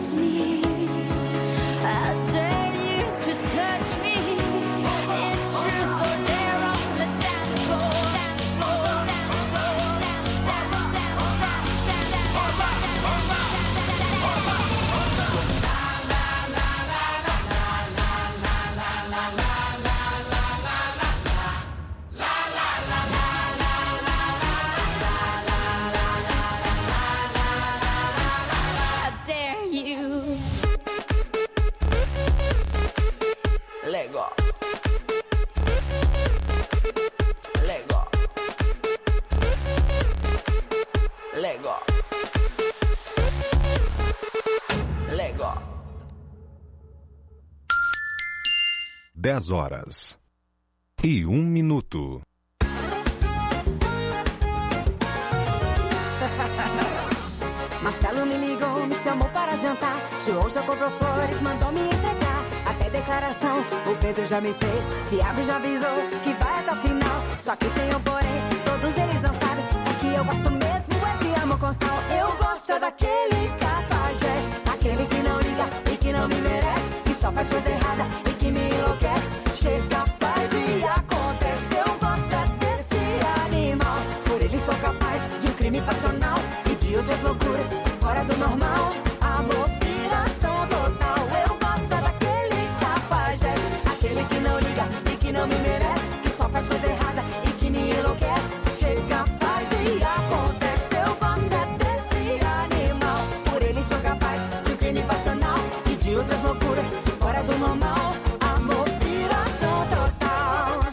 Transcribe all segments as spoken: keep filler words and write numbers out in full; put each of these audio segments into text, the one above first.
kiss me. I dare you to touch me. It's truth or dare on the dance floor. Dance floor, dance floor, dance, dance, dance, dance, dance, dance. All right, all right, all right, all right. La la la la la la la la la la la la la la la la la la la I dare you. Lego. Lego. Lego. Lego. Dez horas e um minuto. Marcelo me ligou, me chamou para jantar. João já comprou flores, mandou me entregar. Até declaração, o Pedro já me fez. Thiago já avisou que vai até o final. Só que tem um porém, todos eles não sabem. É que eu gosto mesmo é de amor com sal. Eu gosto daquele cafajeste, aquele que não liga e que não me merece, que só faz coisa errada e que me enlouquece. Chega, faz e acontece. Eu gosto desse animal. Por ele sou capaz de um crime passional e de outras loucuras fora do normal. Amor, piração total. Eu gosto daquele cafajeste, aquele que não liga e que não me merece, que só faz coisa errada e que me enlouquece. Chega, faz e acontece. Eu gosto desse animal. Por ele sou capaz de um crime passional e de outras loucuras fora do normal. Amor, piração total.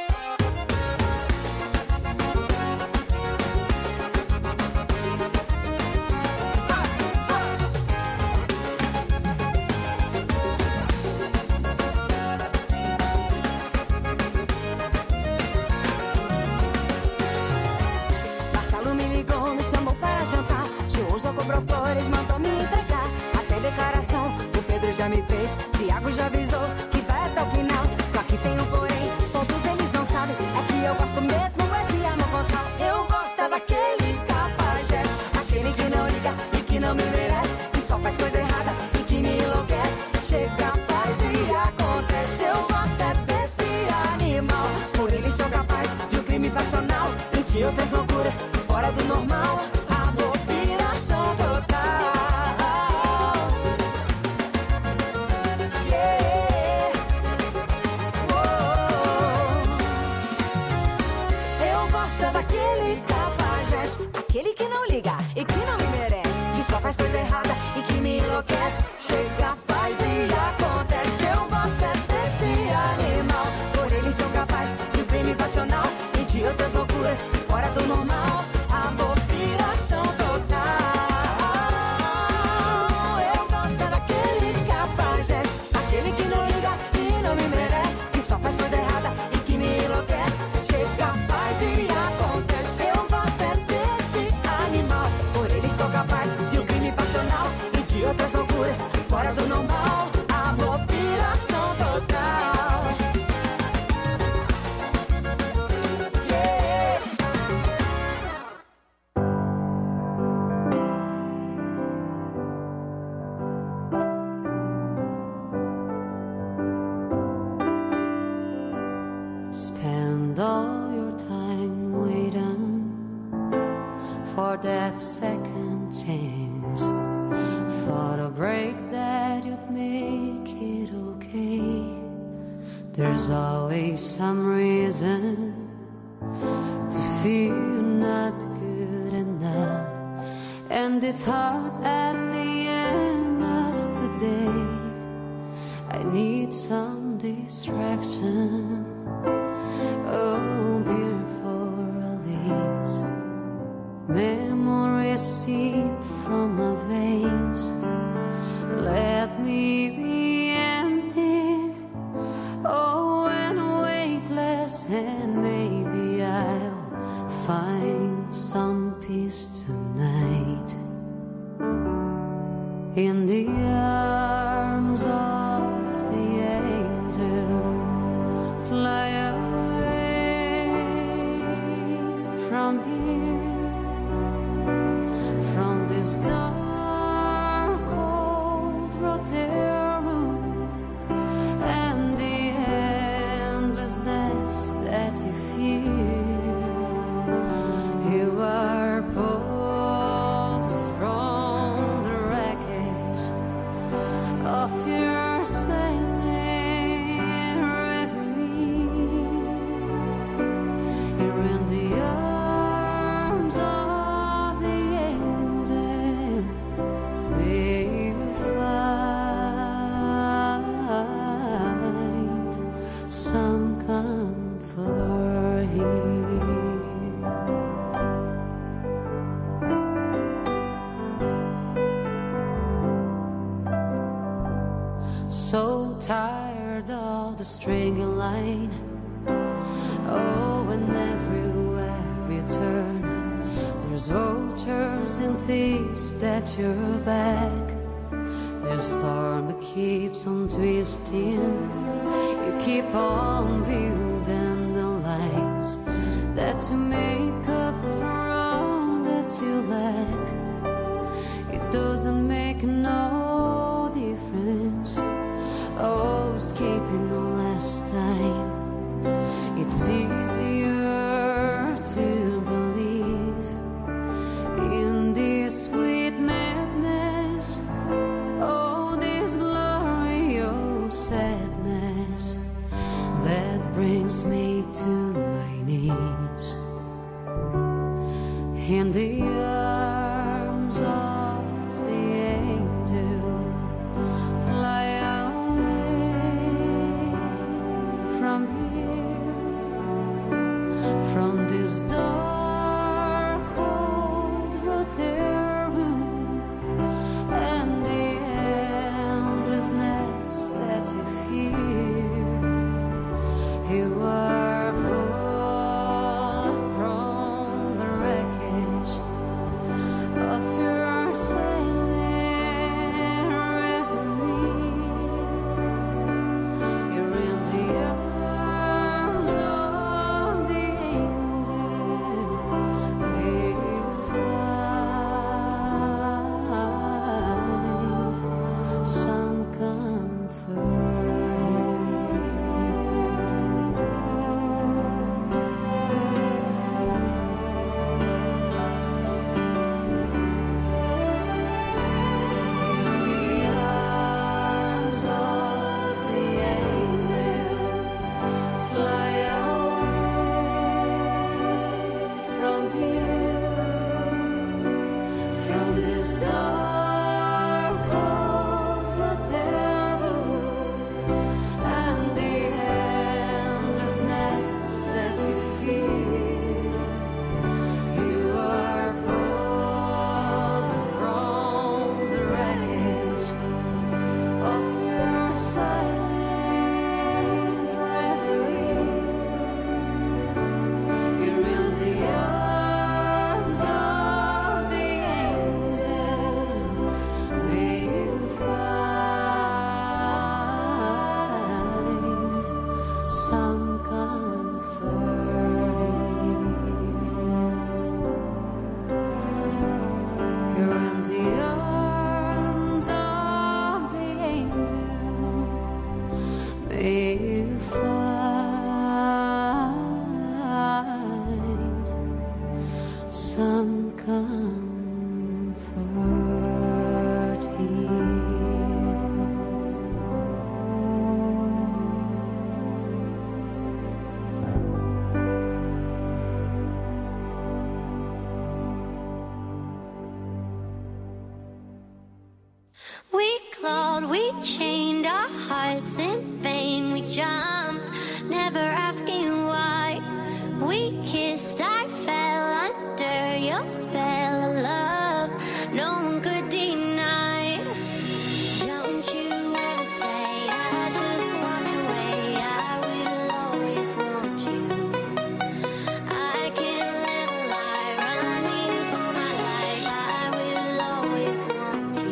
Marcelo me ligou, me chamou para jantar. João já comprou flores, mandou me entregar. Até declaração, o Pedro já me fez. Thiago já avisou que vai até o final. Só que tem um porém, todos eles não sabem. É que eu gosto mesmo é de amor com sal. Eu gosto daquele cafajeste, aquele que não liga e que não me merece, que só faz coisa errada e que me enlouquece. Chega, faz e acontece. Eu gosto é desse animal. Por ele sou capaz de um crime passional e de outras loucuras fora do normal. Amor, piração total. Yeah. Oh. Eu gosto daquele cafajeste, aquele que não liga e que não me merece, que só faz coisa errada e que me enlouquece. Chega, faz e acontece. Eu gosto é desse animal. Por ele sou capaz de um crime passional e de outras loucuras fora do normal. Amor, piração total. Eu gosto daquele cafajeste, aquele que não liga e não me merece, que só faz coisa errada e que me enlouquece. Chega, faz e acontece. Eu gosto é desse animal. Por ele sou capaz de um crime passional e de outras loucuras fora do normal. Amor, piração total. Yeah. Spend all your time waiting for that second chance, for the break that you'd make it okay. There's always some reason to feel not good enough, and it's hard at the end of the day. I need some distraction. Oh, beautiful release, memories seep from my veins. Let me be empty, oh, and weightless, and maybe I'll find some peace tonight in the arms of the angel. Fly away from here, from this dark cold So tired of the stringy line. Oh, and everywhere you turn, there's vultures and thieves at your back. The storm keeps on twisting. You keep on building the lines that to make up for all that you lack. It doesn't make no difference. Oh, escaping the last time. It's easier to believe in this sweet madness. Oh, this glorious sadness that brings me to my knees. In the arms of the angel, fly away from here, from this dark cold room and the endlessness that you fear. You are pulled from the wreckage of your silent reverie. You're in the arms of the angel. May you find some comfort. In the arms of the angel, fly away from here, from this dark cold room and the endlessness that you fear. You are pulled from the wreckage of your silent reverie. You're in the arms of the angel. May you find some comfort. You're in the arms of the angel. May you find some comfort here. We clawed, we chained our hearts in vain. We jumped, never asking why. We kissed, I fell under your spell of love. No one could deny. Don't you ever say I just want your way. I will always want you. I can't live a lie running for my life. I will always want you.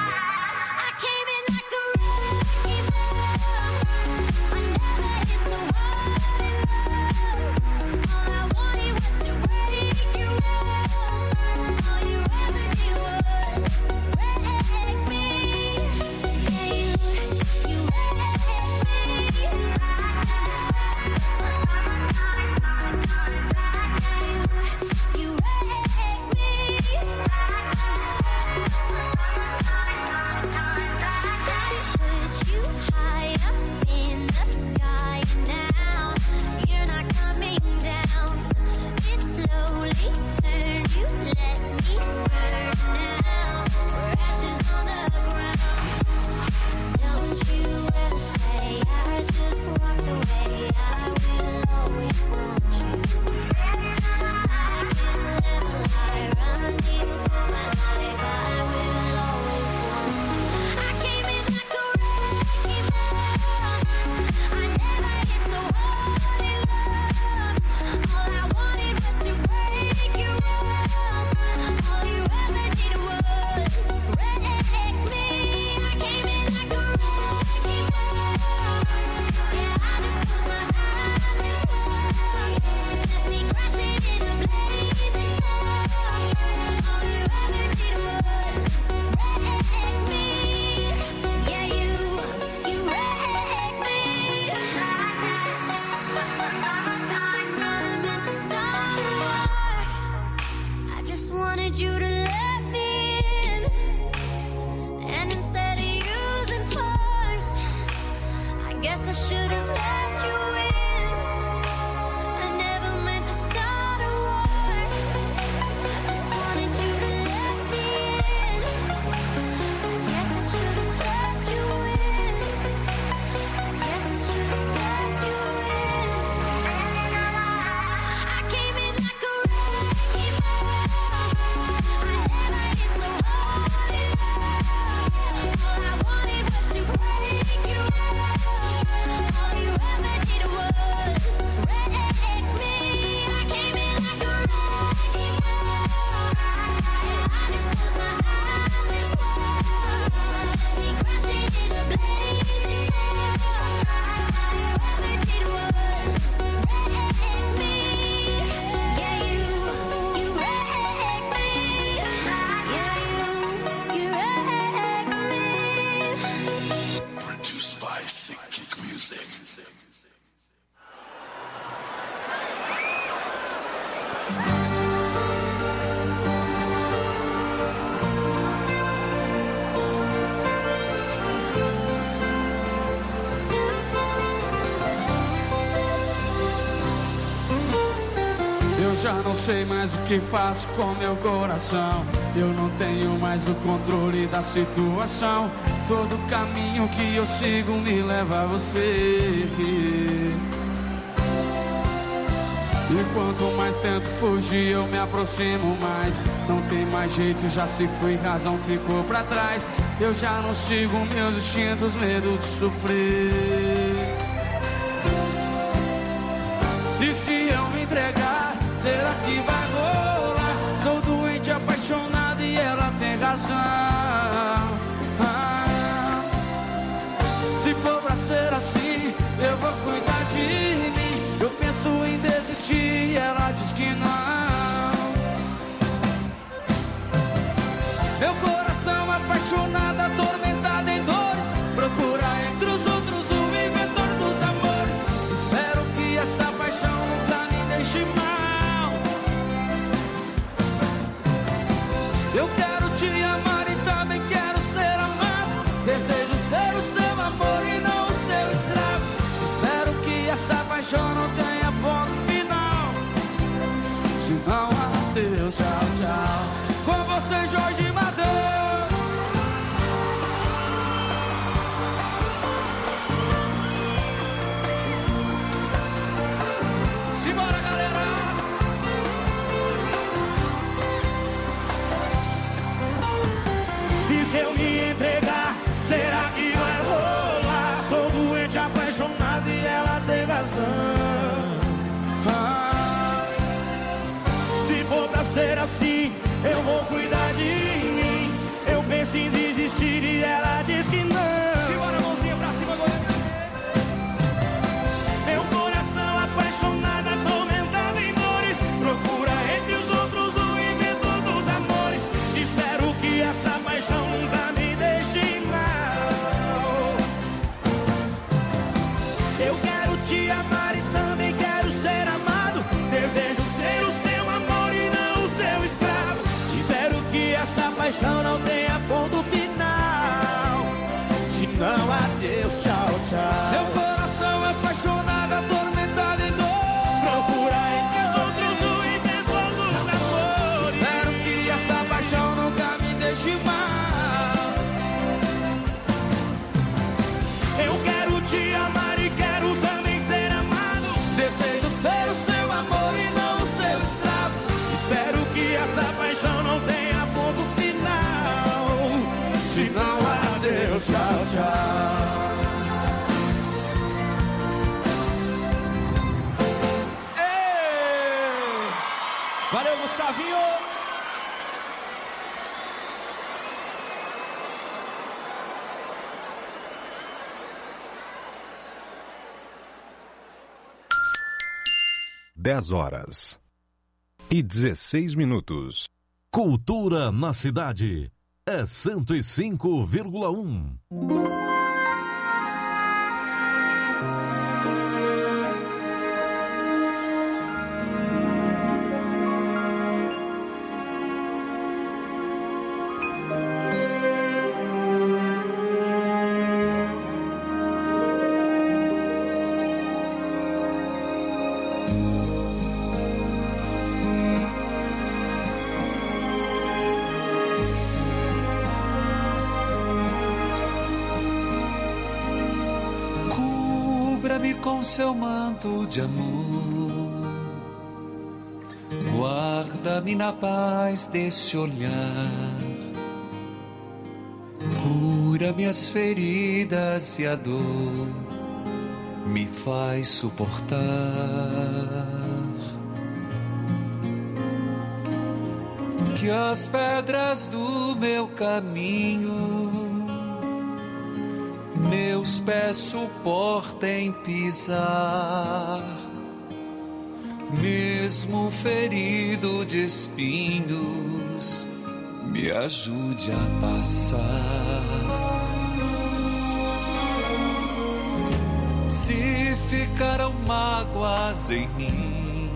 I came in like a wrecking ball. I never hit so já não sei mais o que faço com meu coração. Eu não tenho mais o controle da situação. Todo caminho que eu sigo me leva a você. E quanto mais tento fugir, eu me aproximo mais. Não tem mais jeito, já se foi, razão ficou pra trás. Eu já não sigo meus instintos, medo de sofrer. E se eu me entregar, será que vai rolar? Sou doente, apaixonado e ela tem razão. Ah, se for pra ser assim, eu vou cuidar de mim. Eu penso em desistir e ela diz que não. Meu coração apaixonado, atormentado em dores, procura entre os outros o inventor dos amores. Espero que essa paixão nunca me deixe mal. Eu quero te amar e também quero ser amado. Desejo ser o seu amor e não o seu escravo. Espero que essa paixão não tenha ponto final. Se não, adeus, tchau, tchau. Com você, Jorge Matheus. Simbora, galera. Se eu me entregar, será que vai rolar? Sou doente, apaixonado e ela tem razão. Ah, se for pra ser assim, eu vou cuidar de mim. Eu penso em desistir e ela diz que não. Simbora, mãozinha pra cima, goleiro. Meu coração apaixonado, atormentado em dores, procura entre os outros o inventor dos amores. Espero que essa paixão nunca me deixe mal. Eu quero te amar e também quero ser amado. Desejo ser o seu amor e não o seu escravo. Espero que essa paixão não tenha ponto final. Se não, adeus, tchau, tchau. Meu coração apaixonado, atormentado em dor, procura entre os outros o inventor dos amores. Espero que essa paixão nunca me deixe mal. Eu quero te amar e quero também ser amado. Desejo ser o seu amor e não o seu escravo. Espero que essa paixão não tenha ponto final. Se não, adeus, tchau, tchau. Ei! Valeu, Gustavinho! dez horas e dezesseis minutos. Cultura na cidade é cento e cinco vírgula um. Com seu manto de amor, guarda-me na paz desse olhar, cura minhas feridas e a dor me faz suportar. Que as pedras do meu caminho meus pés suportem pisar, mesmo ferido de espinhos, me ajude a passar. Se ficaram mágoas em mim,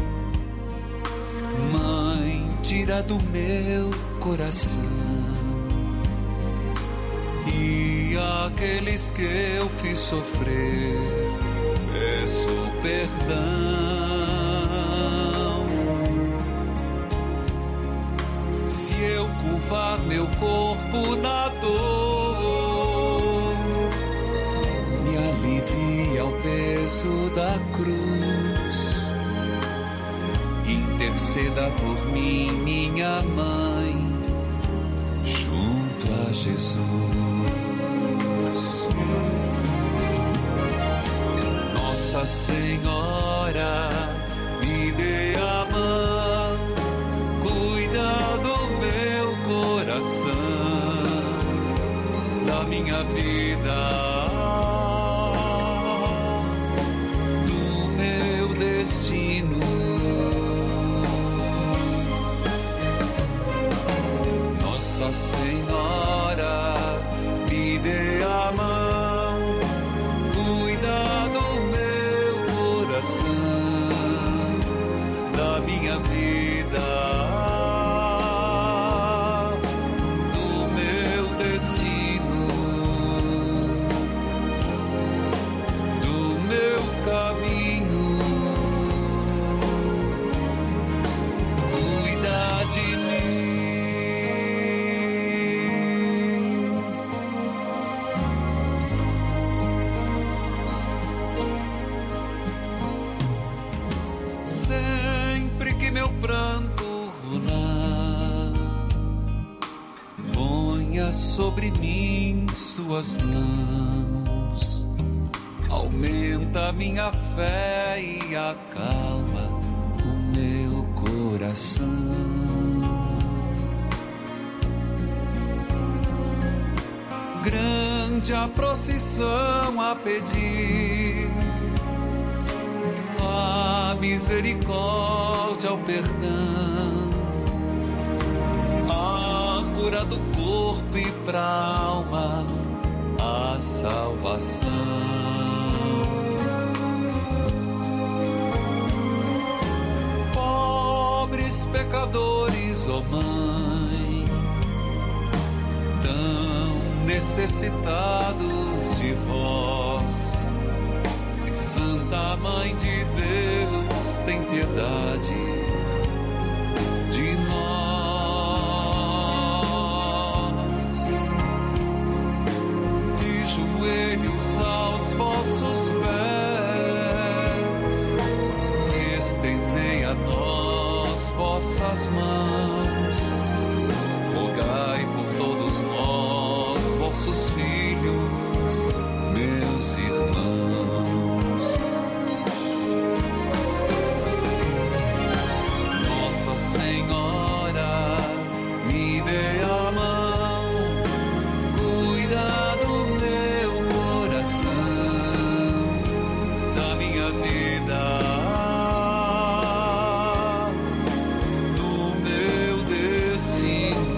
Mãe, tira do meu coração. E aqueles que eu fiz sofrer, peço perdão. curvar meu corpo na dor, me alivia o peso da cruz. Interceda por mim, minha mãe, junto a Jesus. Nossa Senhora, me dê a mão, cuida do meu coração, da minha vida, do meu destino. Nossa Senhora, me dê a mão, cuida do meu coração, da minha vida, do meu destino, do meu caminho. Cuida de mim. Sempre que meu pranto rolar, ponha sobre mim suas mãos, aumenta minha fé e acalma o meu coração. Grande a procissão a pedir a misericórdia, o perdão, a cura do corpo e pra alma, a salvação. Pobres pecadores, ó Mãe, tão necessitados de vós, Santa Mãe de Deus, tem piedade de nós. De joelhos aos vossos pés, estendei a nós vossas mãos, rogai por todos nós, vossos filhos, meus irmãos. Nossa Senhora, me dê a mão, cuida do meu coração, da minha vida, do meu destino.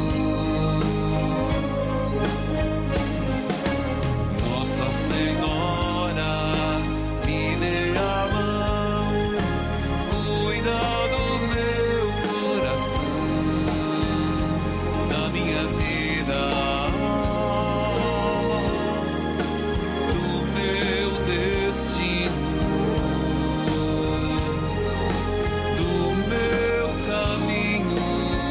Nossa Senhora, me dê a mão, cuida do meu coração, da minha vida, do meu destino, do meu caminho.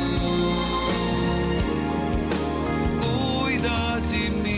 Cuida de mim.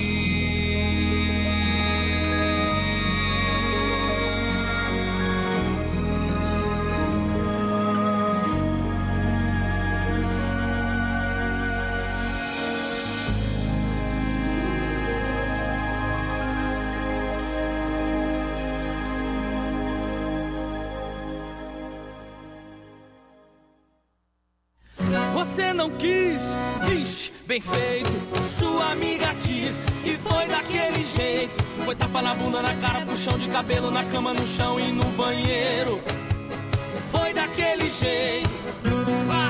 Você não quis, vixe, bem feito. Sua amiga quis e foi daquele jeito. Foi tapa na bunda, na cara, puxão de cabelo, na cama, no chão e no banheiro. Foi daquele jeito. Ah!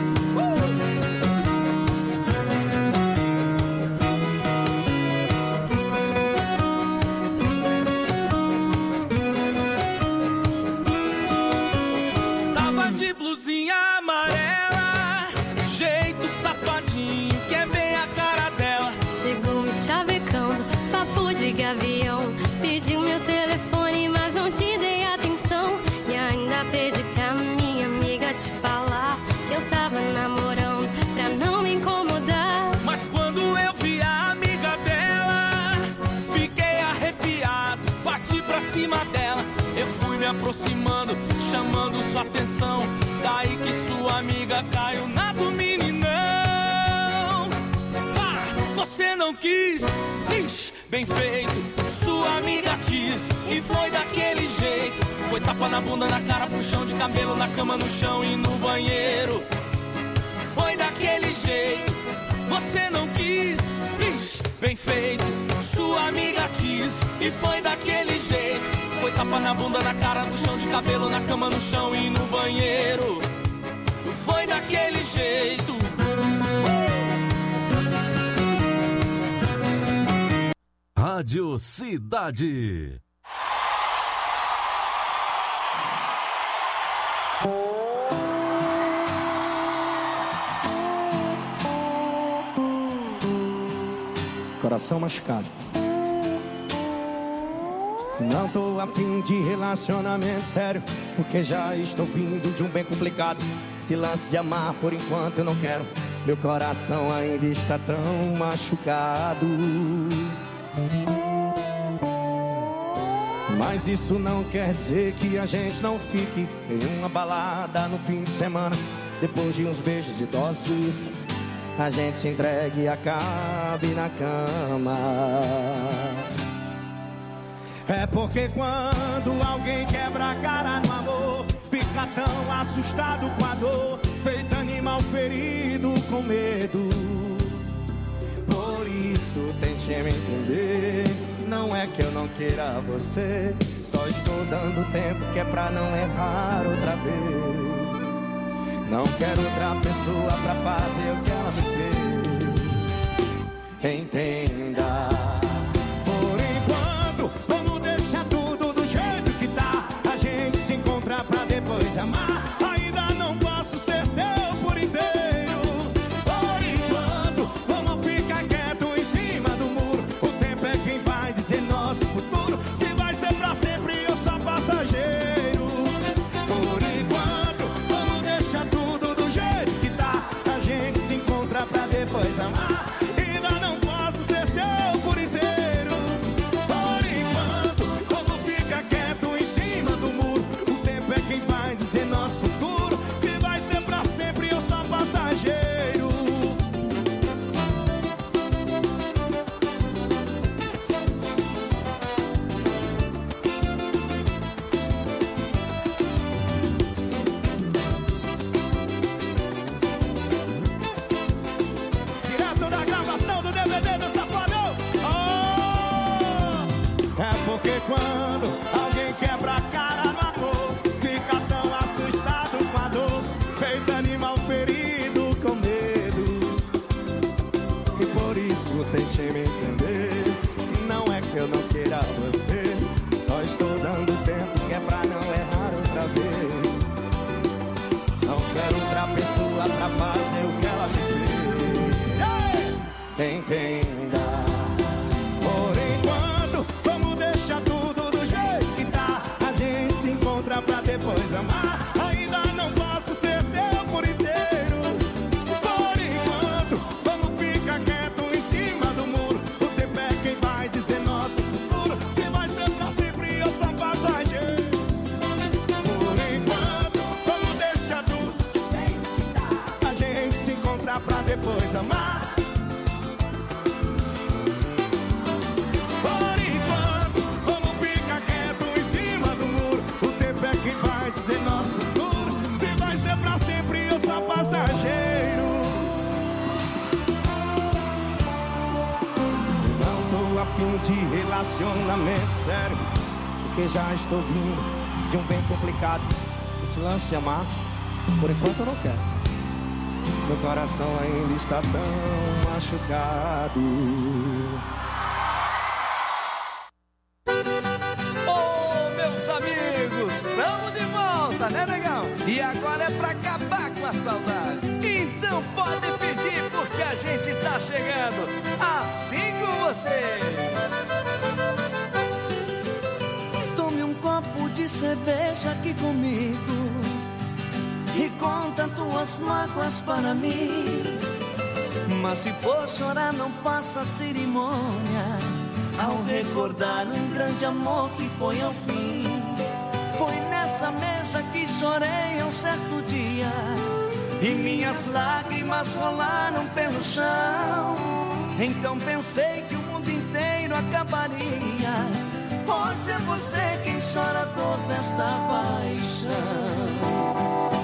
Tava de blusinha amarela, jeito safadinho, que é bem a cara dela. Chegou me chavecando, papo de gavião. Pediu meu telefone, mas não te dei atenção. E ainda pedi pra minha amiga te falar que eu tava namorando, pra não me aproximando, chamando sua atenção. Daí que sua amiga caiu na do meninão. Ah, você não quis, ixi, bem feito. Sua amiga quis e foi daquele jeito. Foi tapa na bunda, na cara, puxão de cabelo, na cama, no chão e no banheiro. Foi daquele jeito. Você não quis, ixi, bem feito. Sua amiga quis e foi daquele jeito. Foi tapa na bunda, na cara, no chão de cabelo, na cama, no chão e no banheiro. Foi daquele jeito. Rádio Cidade. Coração machucado. Não tô afim de relacionamento sério, porque já estou vindo de um bem complicado. Esse lance de amar por enquanto eu não quero. Meu coração ainda está tão machucado. Mas isso não quer dizer que a gente não fique em uma balada no fim de semana. Depois de uns beijos e doses de uísque, a gente se entregue e acabe na cama. É porque quando alguém quebra a cara no amor, fica tão assustado com a dor, feito animal ferido com medo. Por isso tente me entender. Não é que eu não queira você, só estou dando tempo que é pra não errar outra vez. Não quero outra pessoa pra fazer o que ela me fez. Entenda. Por enquanto, vamos deixar tudo do jeito que tá. A gente se encontra pra depois amar. Ainda não posso ser teu por inteiro. Por enquanto, vamos ficar quieto em cima do muro. O tempo é quem vai dizer nosso futuro. Se vai ser pra sempre ou só passageiro. Por enquanto, vamos deixar tudo do jeito que tá. A gente se encontra pra depois amar. Ainda não posso ser teu por inteiro. Por enquanto, vamos ficar quieto em cima do muro. O tempo é quem vai dizer nosso futuro. Se vai ser pra sempre ou só passageiro. Direto da gravação do D V D do Safadão. Oh! É porque quando alguém quebra a cara no amor, fica tão assustado com a dor, feito animal ferido com medo. E por isso tente me entender. Não é que eu não queira você, só estou dando tempo que é pra não errar outra vez. Não quero outra pessoa pra fazer o que ela me fez. Entenda. Por enquanto, vamos deixar tudo do jeito que tá. A gente se encontra pra depois amar. Ainda não posso ser teu por inteiro. Por enquanto, vamos ficar quieto em cima do muro. O tempo é quem vai dizer nosso futuro. Se vai ser pra sempre ou só passageiro. Por enquanto, vamos deixar tudo do jeito que tá. A gente se encontra pra depois amar. Por enquanto, vamos ficar quieto em cima do muro. O tempo é que vai dizer nosso futuro. Se vai ser pra sempre ou só passageiro. Não tô afim de relacionamento sério, porque já estou vindo de um bem complicado. Esse lance de amar, por enquanto eu não quero. Meu coração ainda está tão machucado. Ô, meus amigos, estamos de volta, né, negão? E agora é pra acabar com a saudade. Então pode pedir, porque a gente tá chegando assim com vocês. Tome um copo de cerveja aqui comigo e conta tuas mágoas para mim. Mas se for chorar, não faça cerimônia ao recordar um grande amor que foi ao fim. Foi nessa mesa que chorei um certo dia e minhas lágrimas rolaram pelo chão. Então pensei que o mundo inteiro acabaria. Hoje é você quem chora a dor desta paixão.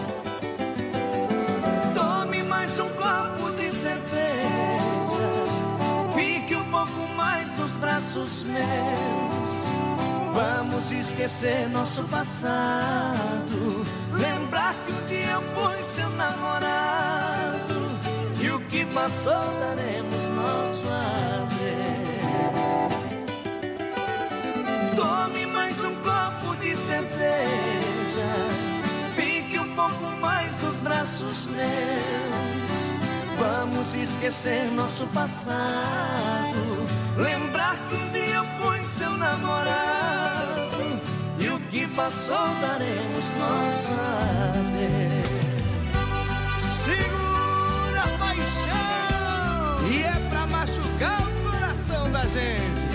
Tome mais um copo de cerveja, fique um pouco mais nos braços meus. Vamos esquecer nosso passado, lembrar que um dia eu fui seu namorado, e o que passou daremos nosso adeus. Tome mais um copo de cerveja, fique um pouco mais nos braços meus. Vamos esquecer nosso passado, lembrar que um dia eu fui seu namorado, e o que passou daremos nosso adeus. Segura a paixão! E é pra machucar o coração da gente.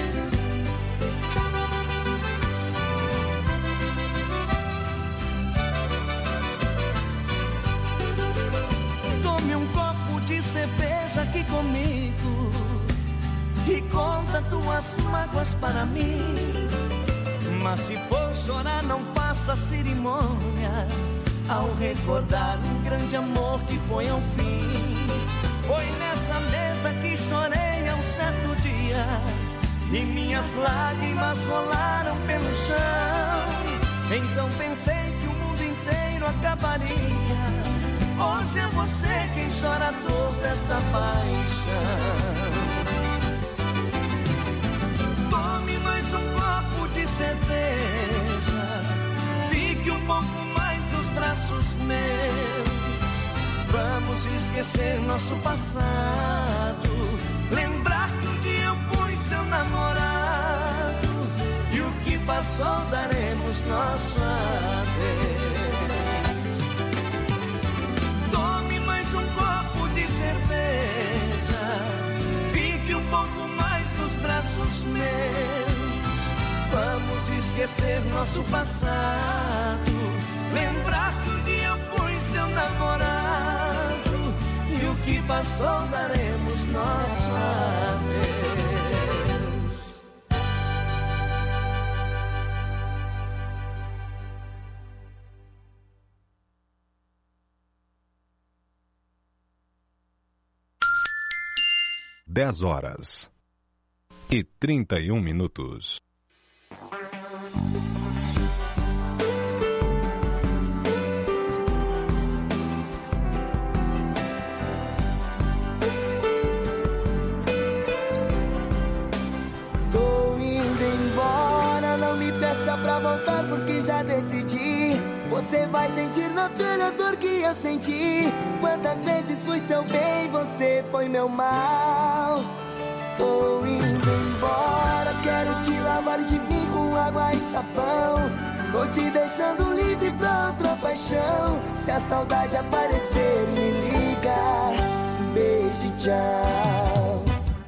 Tome um copo de cerveja aqui comigo e conta tuas mágoas para mim. Mas se for chorar, não faça cerimônia ao recordar um grande amor que foi ao fim. Foi nessa mesa que chorei um certo dia e minhas lágrimas rolaram pelo chão. Então pensei que o mundo inteiro acabaria. Hoje é você quem chora a dor desta paixão. Tome mais um copo de cerveja, fique um pouco mais nos braços meus. Vamos esquecer nosso passado, lembrar que um dia eu fui seu namorado, e o que passou daremos nosso adeus. Tome mais um copo de cerveja, fique um pouco mais nos braços meus. Vamos esquecer nosso passado, lembrar que um dia eu fui seu namorado, e o que passou daremos nosso adeus. Dez horas e trinta e um minutos. Tô indo embora, não me peça pra voltar porque já decidi. Você vai sentir na pele a dor que eu senti. Quantas vezes fui seu bem, você foi meu mal. Tô indo embora, quero te lavar de mim com água e sabão. Tô te deixando livre pra outra paixão. Se a saudade aparecer, me liga. Beijo e tchau.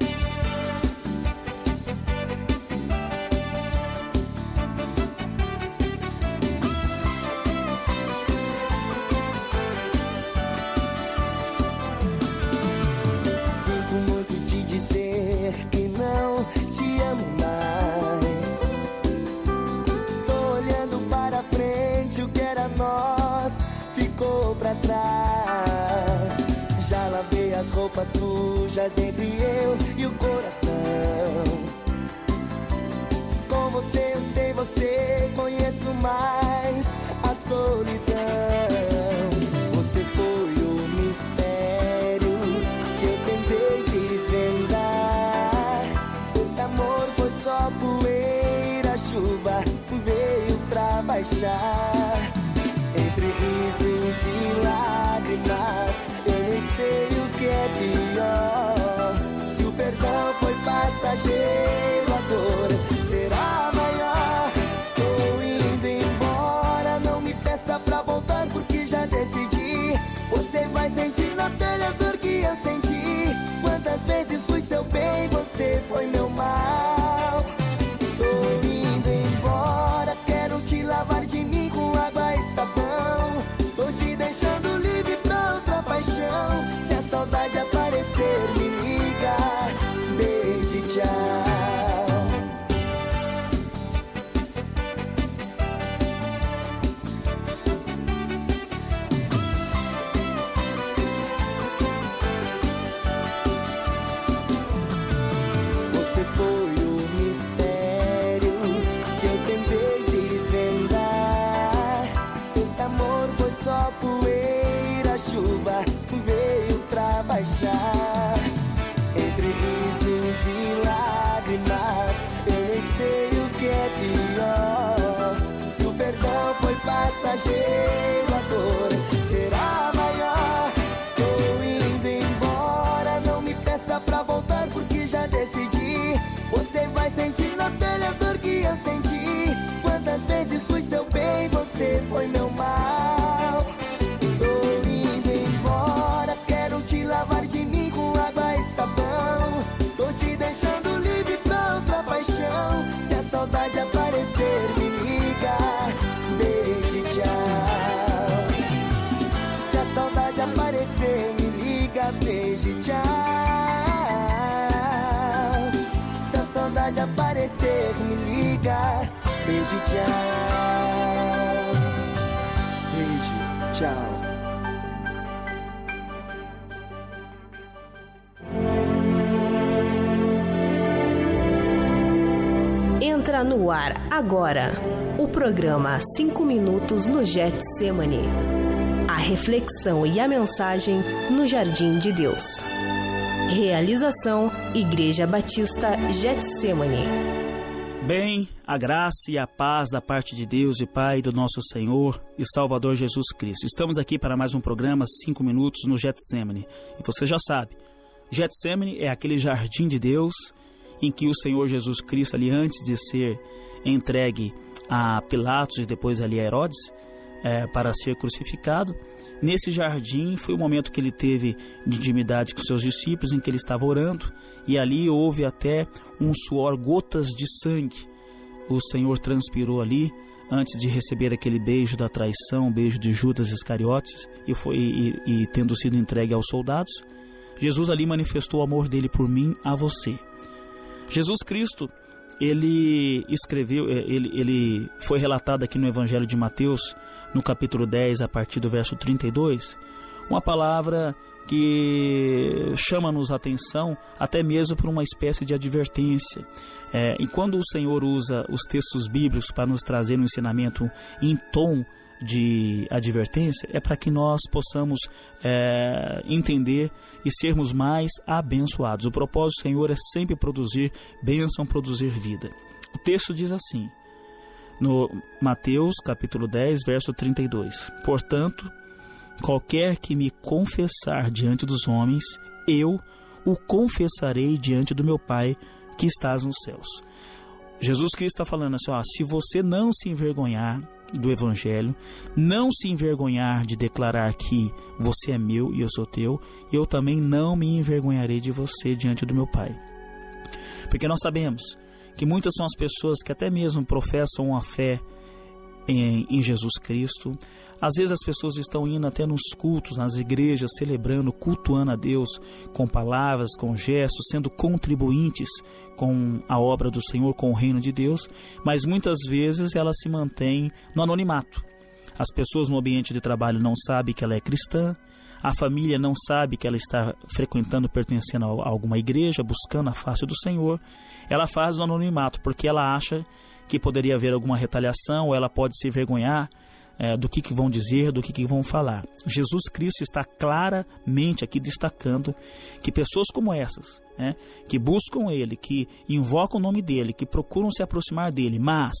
Que não te amo mais. Tô olhando para frente, o que era nós ficou pra trás. Já lavei as roupas sujas entre eu e o coração. Com você eu sei, você conheço mais a solidão. Você foi o mistério que eu tentei desvendar. Se esse amor foi só poeira, a chuva veio pra baixar. Entre risos e lágrimas, eu nem sei o que é pior. Se o perdão foi passageiro, a dor será maior. Tô indo embora, não me peça pra voltar porque já decidi. Você vai sentir na pele a dor que eu senti. Quantas vezes fui seu bem, você foi meu mal. Tô indo embora, quero te lavar de mim com água foi passageiro, a dor será maior. Tô indo embora, não me peça pra voltar porque já decidi. Você vai sentir na pele a dor que eu senti. Quantas vezes fui seu bem, você foi meu mal. Tô indo embora, quero te lavar de mim com água e sabão. Tô te deixando livre pra outra paixão. Se a saudade aparecer, me liga, beijo e tchau. Se a saudade aparecer, me liga, beijo e tchau. Se a saudade aparecer, me liga, beijo e tchau. Beijo, tchau. Entra no ar agora o programa cinco minutos no Getsemane. A reflexão e a mensagem no Jardim de Deus. Realização Igreja Batista Getsemane. Bem, a graça e a paz da parte de Deus e Pai do nosso Senhor e Salvador Jesus Cristo. Estamos aqui para mais um programa cinco minutos no Getsemane. E você já sabe, Getsemane é aquele jardim de Deus em que o Senhor Jesus Cristo, ali antes de ser entregue a Pilatos e depois ali a Herodes, é, para ser crucificado, nesse jardim foi o momento que ele teve de intimidade com seus discípulos, em que ele estava orando, e ali houve até um suor, gotas de sangue. O Senhor transpirou ali, antes de receber aquele beijo da traição, o beijo de Judas Iscariotes, e, foi, e, e tendo sido entregue aos soldados, Jesus ali manifestou o amor dele por mim, a você. Jesus Cristo, ele escreveu, ele, ele foi relatado aqui no Evangelho de Mateus, no capítulo dez, a partir do verso trinta e dois, uma palavra que chama-nos a atenção, até mesmo por uma espécie de advertência. É, e quando o Senhor usa os textos bíblicos para nos trazer um ensinamento em tom de advertência, é para que nós possamos é, entender e sermos mais abençoados. O propósito do Senhor é sempre produzir bênção, produzir vida. O texto diz assim, no Mateus capítulo dez, verso trinta e dois: portanto, qualquer que me confessar diante dos homens, eu o confessarei diante do meu Pai que estás nos céus. Jesus Cristo está falando assim, ó, se você não se envergonhar do Evangelho, não se envergonhar de declarar que você é meu e eu sou teu, eu também não me envergonharei de você diante do meu Pai. Porque nós sabemos que muitas são as pessoas que até mesmo professam a fé em, em Jesus Cristo. Às vezes as pessoas estão indo até nos cultos, nas igrejas, celebrando, cultuando a Deus com palavras, com gestos, sendo contribuintes com a obra do Senhor, com o reino de Deus, mas muitas vezes ela se mantém no anonimato. As pessoas no ambiente de trabalho não sabem que ela é cristã, a família não sabe que ela está frequentando, pertencendo a alguma igreja, buscando a face do Senhor. Ela faz no anonimato porque ela acha que poderia haver alguma retaliação, ou ela pode se envergonhar é, do que, que vão dizer, do que, que vão falar. Jesus Cristo está claramente aqui destacando que pessoas como essas, né, que buscam Ele, que invocam o nome dEle, que procuram se aproximar dEle, mas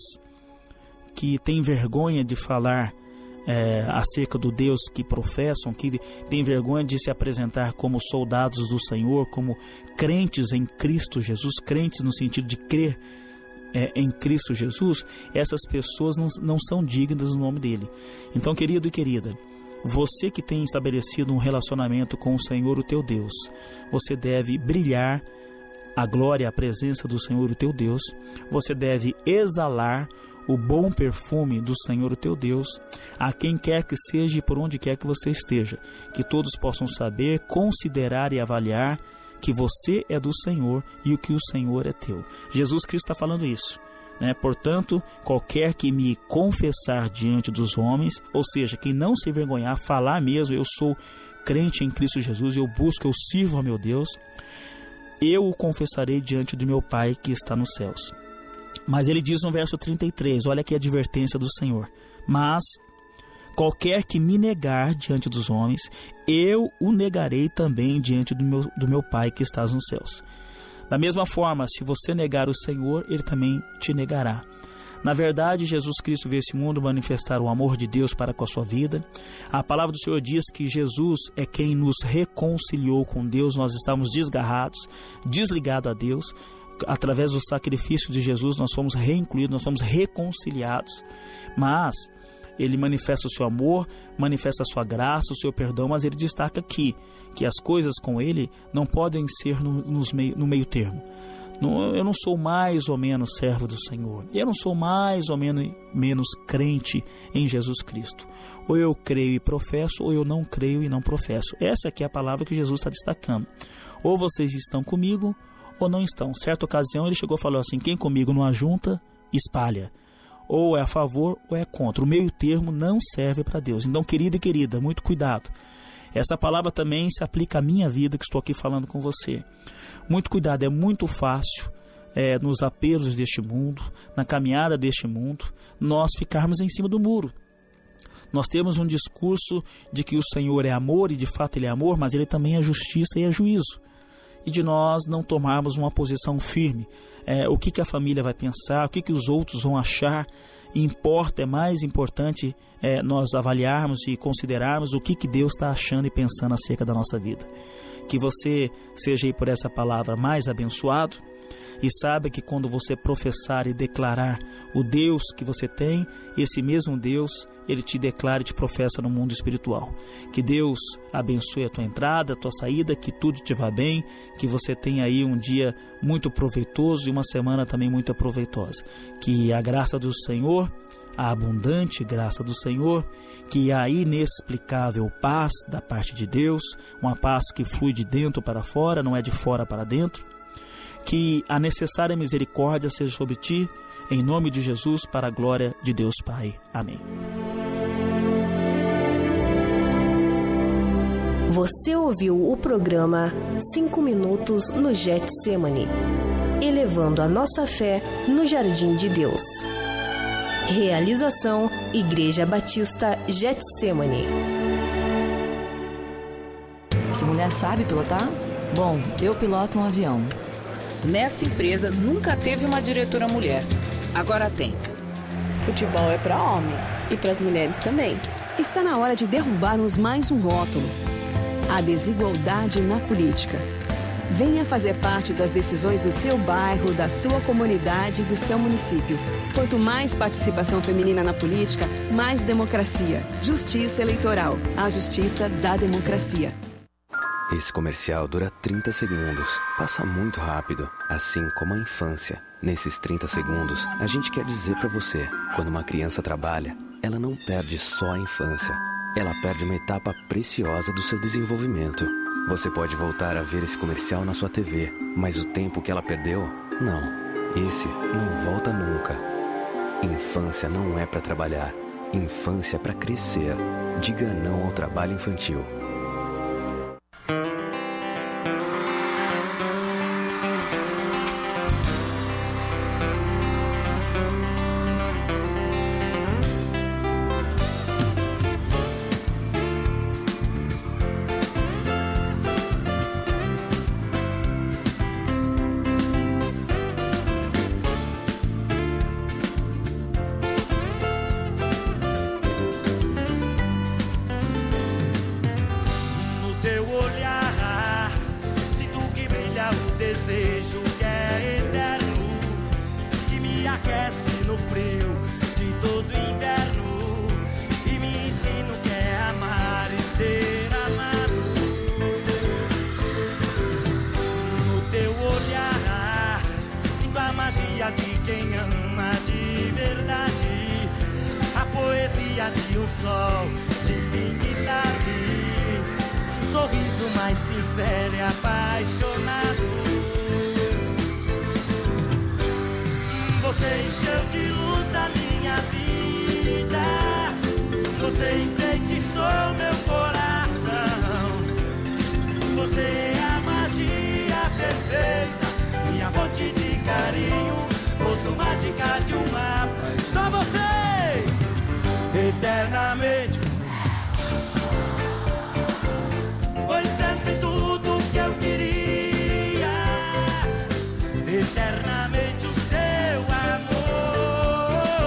que têm vergonha de falar É, acerca do Deus que professam, que tem vergonha de se apresentar como soldados do Senhor, como crentes em Cristo Jesus, crentes no sentido de crer é, em Cristo Jesus, essas pessoas não, não são dignas do nome dele. Então, querido e querida, você que tem estabelecido um relacionamento com o Senhor, o teu Deus, você deve brilhar a glória, a presença do Senhor, o teu Deus, você deve exalar o bom perfume do Senhor, o teu Deus, a quem quer que seja e por onde quer que você esteja, que todos possam saber, considerar e avaliar que você é do Senhor e o que o Senhor é teu. Jesus Cristo está falando isso, né? Portanto, qualquer que me confessar diante dos homens, ou seja, quem não se envergonhar, falar mesmo, eu sou crente em Cristo Jesus, eu busco, eu sirvo a meu Deus, eu o confessarei diante do meu Pai que está nos céus. Mas ele diz no verso trinta e três, olha aqui a advertência do Senhor: mas qualquer que me negar diante dos homens, eu o negarei também diante do meu, do meu Pai que estás nos céus. Da mesma forma, se você negar o Senhor, Ele também te negará. Na verdade, Jesus Cristo veio a esse mundo manifestar o amor de Deus para com a sua vida. A palavra do Senhor diz que Jesus é quem nos reconciliou com Deus. Nós estávamos desgarrados, desligados a Deus. Através do sacrifício de Jesus nós fomos reincluídos, nós fomos reconciliados. Mas Ele manifesta o seu amor, manifesta a sua graça, o seu perdão, mas Ele destaca aqui que as coisas com Ele não podem ser no, nos meio, no meio termo. Eu não sou mais ou menos servo do Senhor. Eu não sou mais ou menos, menos crente em Jesus Cristo. Ou eu creio e professo, ou eu não creio e não professo. Essa aqui é a palavra que Jesus está destacando. Ou vocês estão comigo, ou não estão. Certa ocasião ele chegou e falou assim: quem comigo não ajunta, espalha. Ou é a favor, ou é contra. O meio termo não serve para Deus. Então, querido e querida, muito cuidado. Essa palavra também se aplica à minha vida, que estou aqui falando com você. Muito cuidado, é muito fácil, é, nos apelos deste mundo, na caminhada deste mundo, nós ficarmos em cima do muro. Nós temos um discurso de que o Senhor é amor, e de fato Ele é amor, mas Ele também é justiça e é juízo. E de nós não tomarmos uma posição firme. É, o que, que a família vai pensar, o que, que os outros vão achar. Importa, é mais importante é, nós avaliarmos e considerarmos o que, que Deus está achando e pensando acerca da nossa vida. Que você seja aí por essa palavra mais abençoado e saiba que quando você professar e declarar o Deus que você tem, esse mesmo Deus, Ele te declara e te professa no mundo espiritual. Que Deus abençoe a tua entrada, a tua saída, que tudo te vá bem, que você tenha aí um dia muito proveitoso e uma semana também muito proveitosa. Que a graça do Senhor, a abundante graça do Senhor, que a inexplicável paz da parte de Deus, uma paz que flui de dentro para fora, não é de fora para dentro, que a necessária misericórdia seja sobre ti, em nome de Jesus, para a glória de Deus Pai. Amém. Você ouviu o programa cinco minutos no Getsemane, elevando a nossa fé no jardim de Deus. Realização Igreja Batista Getsemane. Essa mulher sabe pilotar? Bom, eu piloto um avião. Nesta empresa nunca teve uma diretora mulher. Agora tem. Futebol é para homem e para as mulheres também. Está na hora de derrubarmos mais um rótulo: a desigualdade na política. Venha fazer parte das decisões do seu bairro, da sua comunidade e do seu município. Quanto mais participação feminina na política, mais democracia. Justiça eleitoral. A justiça da democracia. Esse comercial dura trinta segundos. Passa muito rápido, assim como a infância. Nesses trinta segundos, a gente quer dizer pra você: quando uma criança trabalha, ela não perde só a infância. Ela perde uma etapa preciosa do seu desenvolvimento. Você pode voltar a ver esse comercial na sua T V, mas o tempo que ela perdeu, não. Esse não volta nunca. Infância não é pra trabalhar. Infância é pra crescer. Diga não ao trabalho infantil. De quem ama de verdade, a poesia de um sol de fim de tarde, um sorriso mais sincero e apaixonado. Você encheu de luz a minha vida, você enfeitiçou meu coração, você é a magia perfeita, minha fonte de carinho, força mágica de um mapa. Só vocês, eternamente. Foi sempre tudo que eu queria, eternamente o seu amor.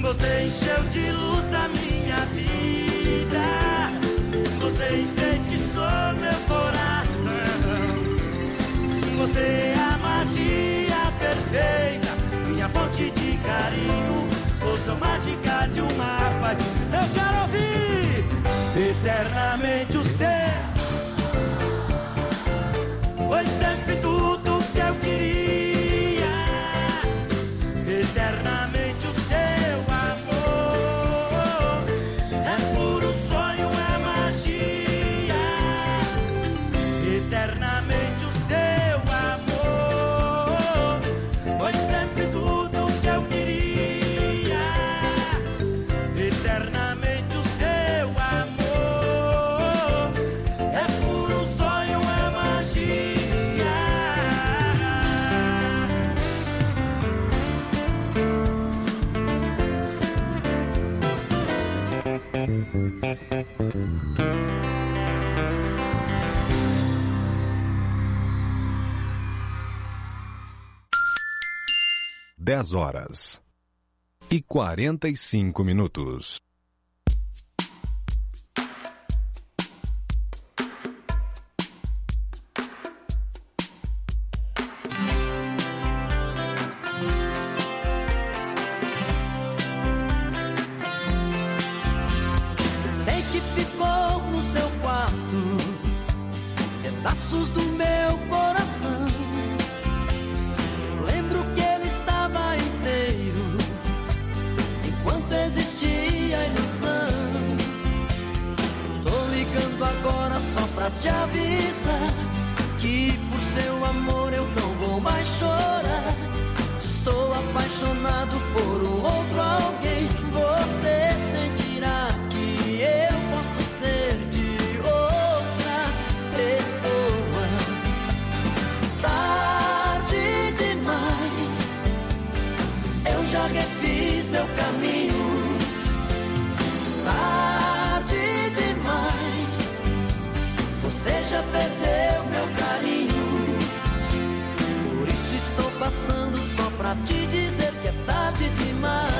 Você encheu de luz a minha vida, você enfeitiçou meu coração. Você é a magia perfeita, minha fonte de carinho, poção mágica de uma paz. Eu quero ouvir eternamente o seu. Foi sempre tudo que eu queria, eternamente o seu amor. É puro sonho, é magia, eternamente o seu amor. Foi sempre tudo que eu queria, eternamente o seu amor. É puro sonho, é magia. Dez horas e quarenta e cinco minutos. Sei que ficou no seu quarto pedaços do meu coração. Lembro que ele estava inteiro enquanto existia a ilusão. Tô ligando agora só pra te avisar que por seu amor eu não vou mais chorar. Estou apaixonado por um outro alguém. Você sentirá que eu posso ser de outra pessoa. Tarde demais, eu já refiz meu caminho. Tarde demais, você já perdeu meu carinho. Por isso estou passando só pra te dizer que é tarde demais.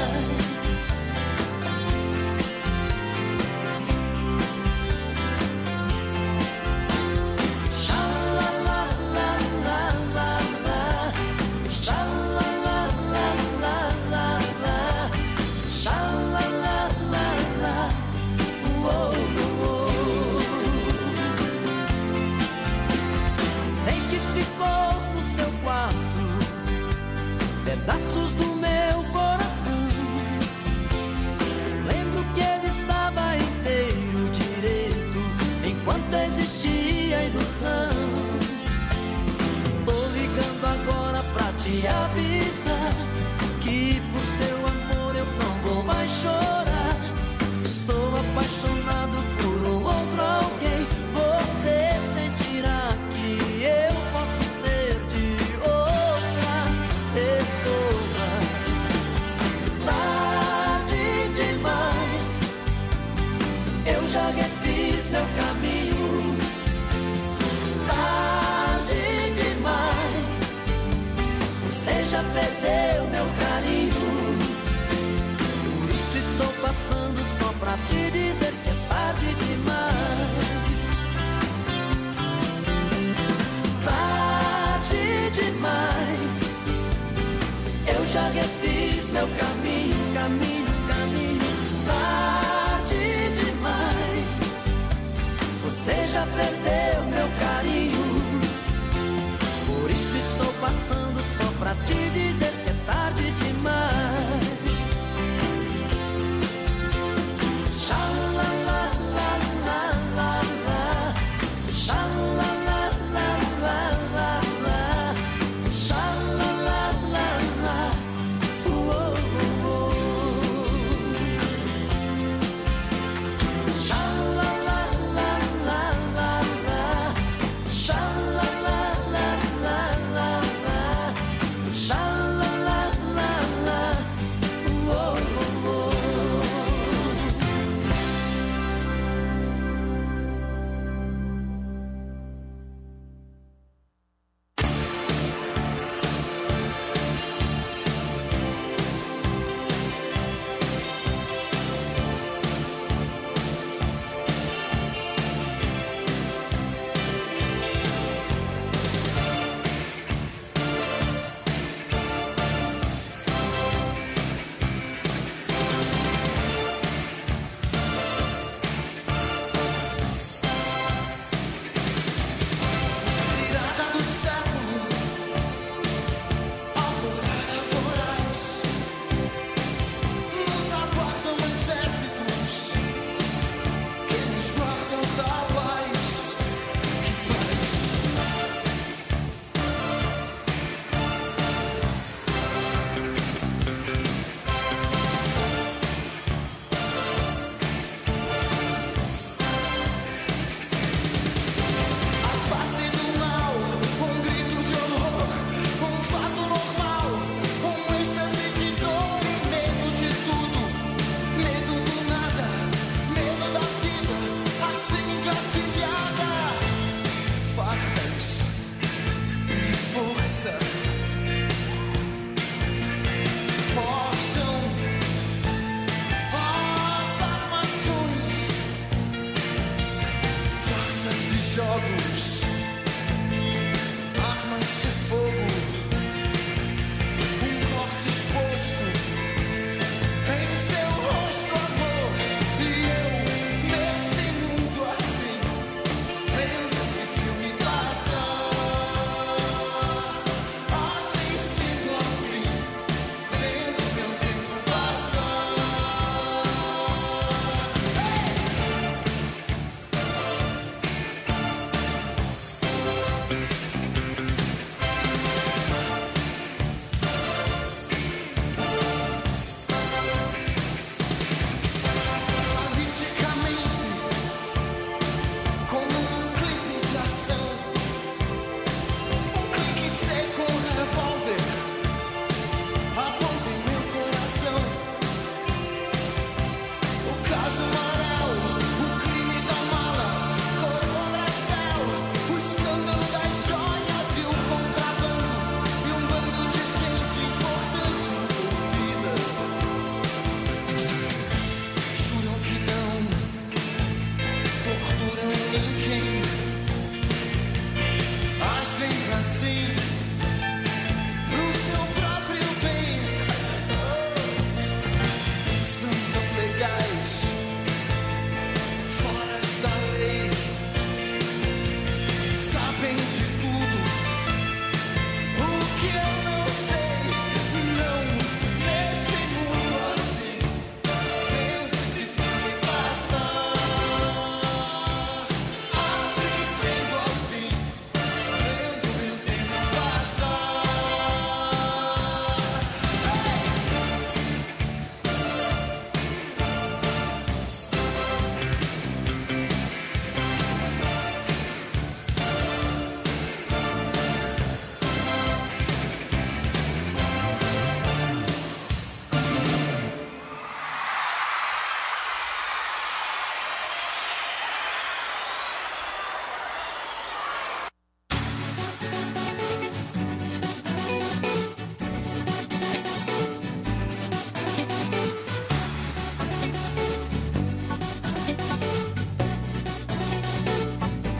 Sei que ficou no seu quarto pedaços do meu coração. Lembro que ele estava inteiro direito enquanto existia a ilusão. Tô ligando agora pra te avisar que por seu amor eu não vou mais chorar. Estou apaixonado por um outro alguém. Você sentirá que eu posso ser de outra pessoa. Tarde demais, eu já refiz meu caminho. Tarde demais, você já perdeu meu carinho. Por isso estou passando só pra te dizer que é tarde demais. Tarde demais, eu já refiz meu caminho, caminho, caminho. Tarde demais, você já perdeu meu carinho. Por isso estou passando só pra te dizer que é tarde demais. Sha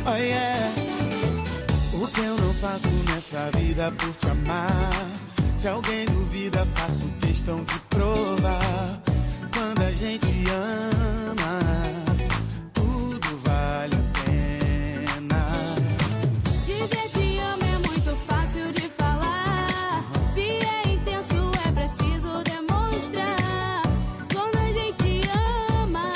Oh yeah. O que eu não faço nessa vida por te amar? Se alguém duvida, faço questão de provar. Quando a gente ama, tudo vale a pena. Dizer te amo é muito fácil de falar. Se é intenso, é preciso demonstrar. Quando a gente ama,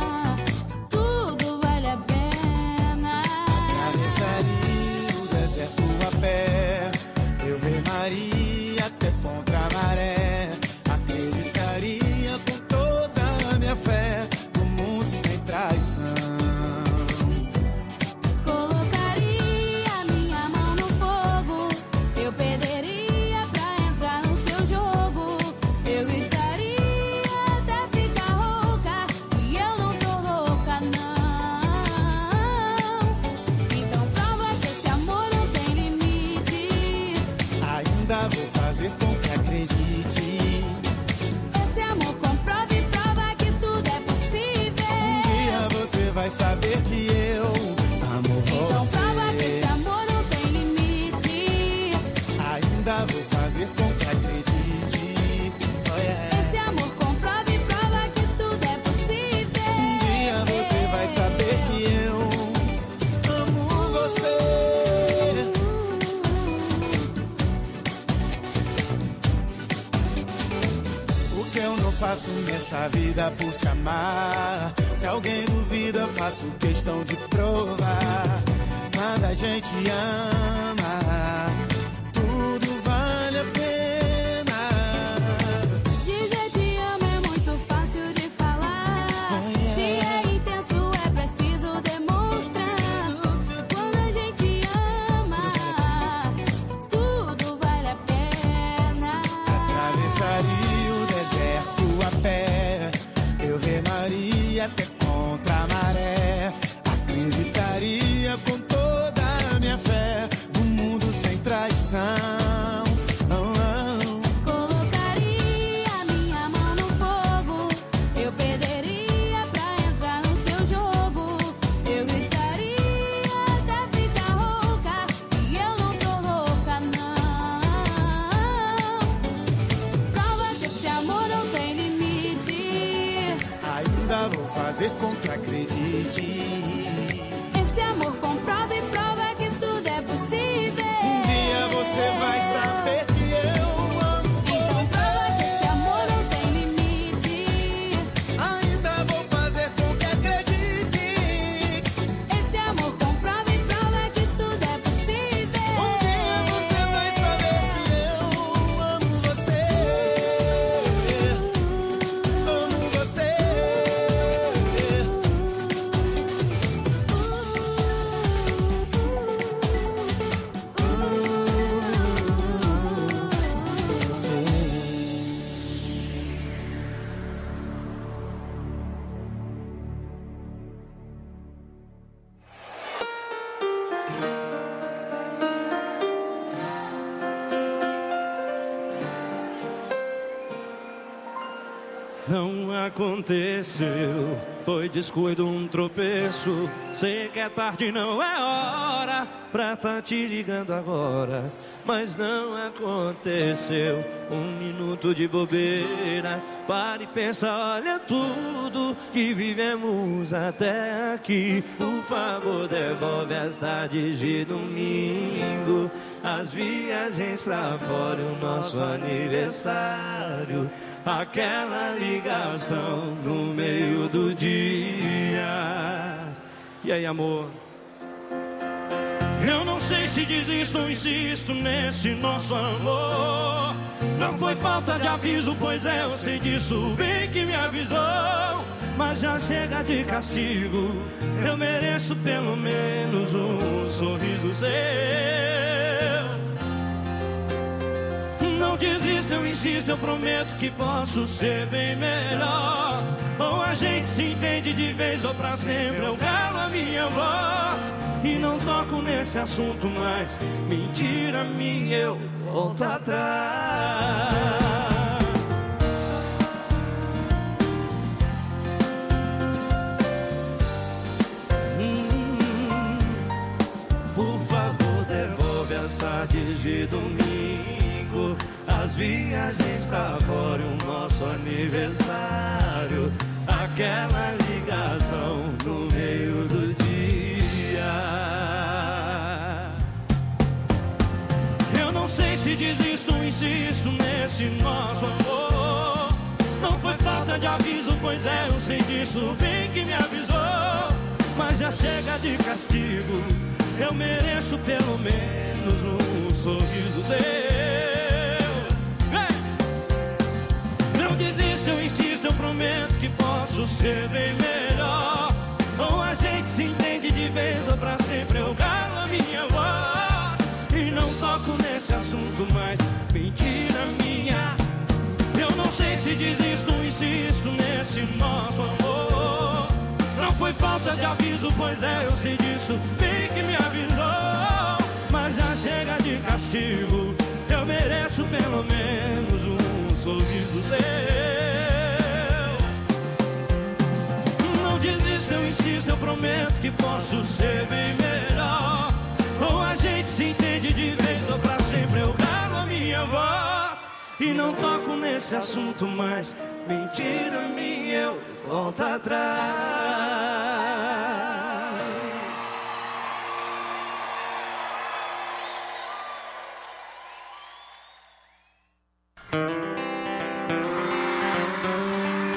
tudo vale a pena. Atravessaria o deserto a pé, eu remaria até contra a maré. Acreditaria com toda a minha fé no mundo sem traição. Colocaria minha mão no fogo, eu perderia pra entrar no teu jogo. Eu gritaria até ficar rouca, e eu não tô rouca não. Então prova que esse amor não tem limite. Ainda vou fazer com que acredite. Esse amor comprova e prova que tudo é possível. Um dia você vai saber que eu amo Então prova que você. esse amor não tem limite. Ainda vou fazer com que acredite. Oh yeah. Esse amor comprova e prova que tudo é possível. Um dia você vai saber que eu amo você. O que eu não faço nessa vida por te amar? Se alguém duvida, faço questão de provar. Quando a gente ama, tudo vale a pena. Dizer te amo é muito fácil de falar. Se é intenso, é preciso demonstrar. Quando a gente ama, tudo vale a pena. Atravessaria o deserto a pé, eu remaria até contra a maré. Acreditaria com toda a minha fé no mundo sem traição. Oh, oh. Colocaria minha mão no fogo, eu perderia pra entrar no teu jogo. Eu gritaria até ficar rouca, e eu não tô rouca não. Prova que esse amor não tem limite. Ainda vou fazer com que acredite. Esse amor comprova e prova que tudo é possível. Um dia você vai saber que eu amo Então você. prova que esse amor não tem limite. Ainda vou fazer com que acredite. Esse amor comprova e prova que tudo é possível. Um dia você vai saber que eu amo você. Amo você. Não aconteceu, foi descuido, um tropeço. Sei que é tarde, não é hora pra tá te ligando agora. Mas não aconteceu, um minuto de bobeira. Para e pensa, olha tudo que vivemos até aqui. Por favor, devolve as tardes de domingo, as viagens pra fora, o nosso aniversário. Aquela ligação no meio do dia. E aí, amor? Eu não sei se desisto ou insisto nesse nosso amor. Não foi falta de aviso, pois é, eu sei disso, bem que me avisou. Mas já chega de castigo, eu mereço pelo menos um sorriso seu. Não desisto, eu insisto, eu prometo que posso ser bem melhor. Ou a gente se entende de vez ou pra sempre, eu calo a minha voz e não toco nesse assunto mais. Mentira minha, eu volto atrás. Hum. nosso aniversário, aquela ligação no meio do dia. Eu não sei se desisto ou insisto nesse nosso amor. Não foi falta de aviso, pois é, eu sei disso, bem que me avisou. Mas já chega de castigo, eu mereço pelo menos um sorriso seu. Hey! Não desisto, eu insisto, eu prometo que posso ser bem melhor. Ou a gente se entende de vez ou pra sempre eu calo a minha voz e não toco nesse assunto mais, mentira minha. Eu não sei se desisto ou insisto nesse nosso amor. Não foi falta de aviso, pois é, eu sei disso, bem que me avisou. Mas já chega de castigo, eu mereço pelo menos um sorriso seu. Não desisto, eu insisto, eu prometo que posso ser bem melhor. Ou a gente se entende de vez ou pra sempre eu calo a minha voz e não toco nesse assunto mais, mentira minha, eu volto atrás.